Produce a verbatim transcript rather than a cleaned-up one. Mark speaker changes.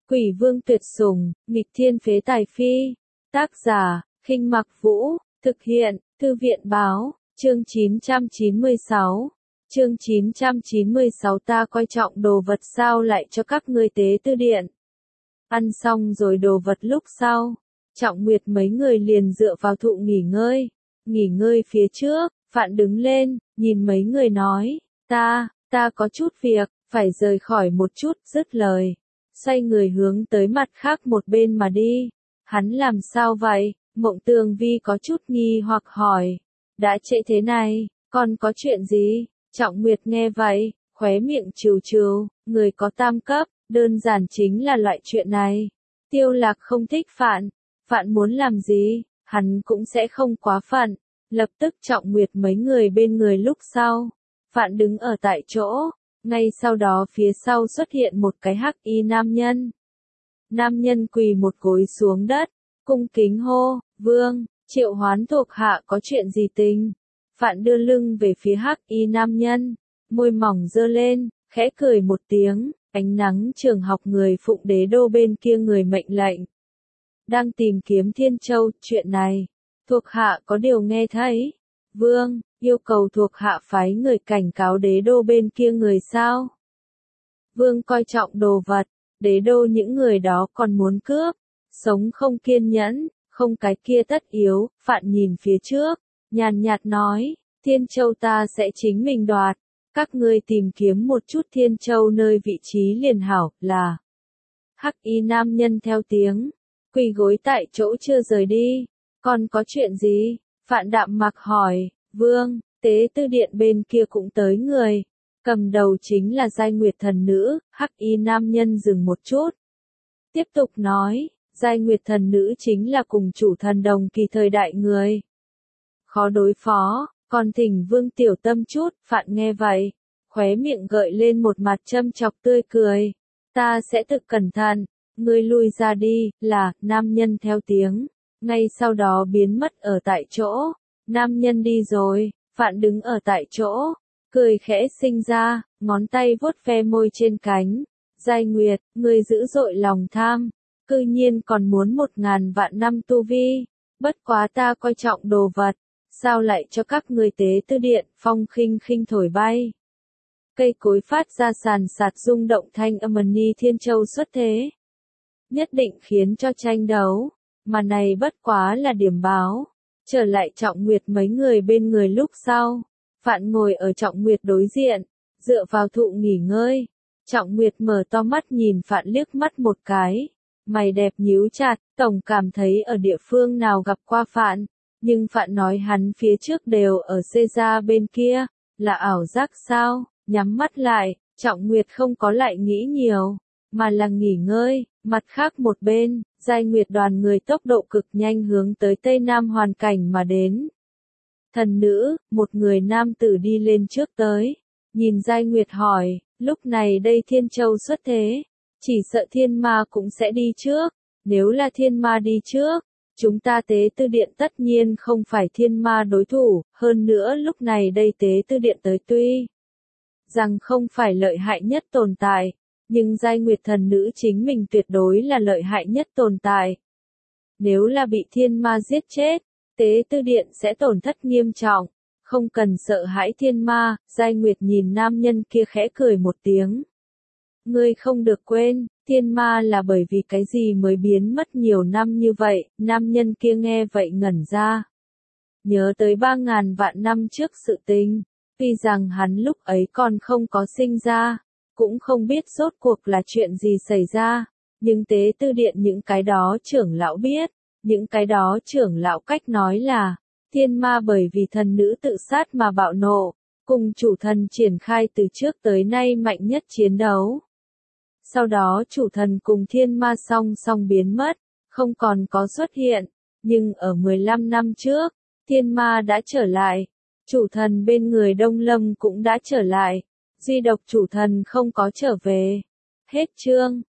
Speaker 1: Quỷ vương tuyệt sủng, nghịch thiên phế tài phi. Tác giả, Khinh Mặc Vũ, thực hiện, Thư viện báo, chương chín trăm chín mươi sáu. Chương chín trăm chín mươi sáu ta coi trọng đồ vật sao lại cho các ngươi tế tư điện. Ăn xong rồi đồ vật lúc sau, Trọng Nguyệt mấy người liền dựa vào thụ nghỉ ngơi. Nghỉ ngơi phía trước, Phạn đứng lên, nhìn mấy người nói, ta, ta có chút việc, phải rời khỏi một chút, dứt lời. Xoay người hướng tới mặt khác một bên mà đi. Hắn làm sao vậy? Mộng Tường Vi có chút nghi hoặc hỏi. Đã trễ thế này, còn có chuyện gì? Trọng Nguyệt nghe vậy, khóe miệng trừ trừ, người có tam cấp, đơn giản chính là loại chuyện này. Tiêu Lạc không thích Phạn, Phạn muốn làm gì, hắn cũng sẽ không quá phận. Lập tức Trọng Nguyệt mấy người bên người lúc sau. Phạn đứng ở tại chỗ, ngay sau đó phía sau xuất hiện một cái hắc y nam nhân. Nam nhân quỳ một gối xuống đất, cung kính hô, vương, triệu hoán thuộc hạ có chuyện gì tình? Phạn đưa lưng về phía hắc y nam nhân, môi mỏng dơ lên, khẽ cười một tiếng, ánh nắng trường học người phụng đế đô bên kia người mệnh lệnh. Đang tìm kiếm Thiên Châu, chuyện này, thuộc hạ có điều nghe thấy. Vương, yêu cầu thuộc hạ phái người cảnh cáo đế đô bên kia người sao? Vương coi trọng đồ vật, đế đô những người đó còn muốn cướp, sống không kiên nhẫn, không cái kia tất yếu. Phạn nhìn phía trước, nhàn nhạt nói, Thiên Châu ta sẽ chính mình đoạt, các ngươi tìm kiếm một chút Thiên Châu nơi vị trí liền hảo, là. Hắc y nam nhân theo tiếng, quỳ gối tại chỗ chưa rời đi, còn có chuyện gì? Phạn đạm mặc hỏi, vương, tế tư điện bên kia cũng tới người, cầm đầu chính là Giai Nguyệt thần nữ. Hắc y nam nhân dừng một chút, tiếp tục nói, Giai Nguyệt thần nữ chính là cùng chủ thần đồng kỳ thời đại người. Khó đối phó, còn thỉnh vương tiểu tâm chút. Phạn nghe vậy, khóe miệng gợi lên một mặt châm chọc tươi cười, ta sẽ thực cẩn thận, ngươi lui ra đi, là, nam nhân theo tiếng, ngay sau đó biến mất ở tại chỗ. Nam nhân đi rồi, Phạn đứng ở tại chỗ, cười khẽ sinh ra, ngón tay vuốt ve môi trên cánh. Giai Nguyệt, ngươi dữ dội lòng tham, cư nhiên còn muốn một ngàn vạn năm tu vi, bất quá ta coi trọng đồ vật, sao lại cho các ngươi tế tư điện? Phong khinh khinh thổi bay. Cây cối phát ra sàn sạt rung động thanh âm ni Thiên Châu xuất thế. Nhất định khiến cho tranh đấu, mà này bất quá là điểm báo. Trở lại Trọng Nguyệt mấy người bên người lúc sau, Phạn ngồi ở Trọng Nguyệt đối diện, dựa vào thụ nghỉ ngơi. Trọng Nguyệt mở to mắt nhìn Phạn liếc mắt một cái, mày đẹp nhíu chặt, tổng cảm thấy ở địa phương nào gặp qua Phạn, nhưng Phạn nói hắn phía trước đều ở xê gia bên kia, là ảo giác sao? Nhắm mắt lại, Trọng Nguyệt không có lại nghĩ nhiều, mà là nghỉ ngơi. Mặt khác một bên, Giai Nguyệt đoàn người tốc độ cực nhanh hướng tới Tây Nam hoàn cảnh mà đến. Thần nữ, một người nam tử đi lên trước tới, nhìn Giai Nguyệt hỏi, lúc này đây Thiên Châu xuất thế, chỉ sợ thiên ma cũng sẽ đi trước, nếu là thiên ma đi trước, chúng ta tế tư điện tất nhiên không phải thiên ma đối thủ, hơn nữa lúc này đây tế tư điện tới tuy rằng không phải lợi hại nhất tồn tại, nhưng Giai Nguyệt thần nữ chính mình tuyệt đối là lợi hại nhất tồn tại. Nếu là bị thiên ma giết chết, tế tư điện sẽ tổn thất nghiêm trọng, không cần sợ hãi thiên ma. Giai Nguyệt nhìn nam nhân kia khẽ cười một tiếng. Ngươi không được quên, thiên ma là bởi vì cái gì mới biến mất nhiều năm như vậy? Nam nhân kia nghe vậy ngẩn ra. Nhớ tới ba ngàn vạn năm trước sự tình, tuy rằng hắn lúc ấy còn không có sinh ra, cũng không biết rốt cuộc là chuyện gì xảy ra, nhưng tế tư điện những cái đó trưởng lão biết, những cái đó trưởng lão cách nói là, thiên ma bởi vì thần nữ tự sát mà bạo nộ, cùng chủ thần triển khai từ trước tới nay mạnh nhất chiến đấu. Sau đó chủ thần cùng thiên ma song song biến mất, không còn có xuất hiện, nhưng ở mười lăm năm trước, thiên ma đã trở lại, chủ thần bên người Đông Lâm cũng đã trở lại. Duy độc chủ thần không có trở về. Hết chương.